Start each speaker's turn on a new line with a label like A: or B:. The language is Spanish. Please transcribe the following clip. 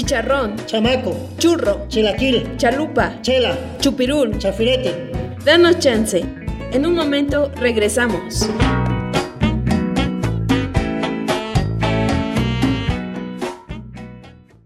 A: chicharrón,
B: chamaco,
A: churro,
B: chilaquil,
A: chalupa,
B: chela,
A: chupirul,
B: chafirete.
A: Danos chance. En un momento regresamos.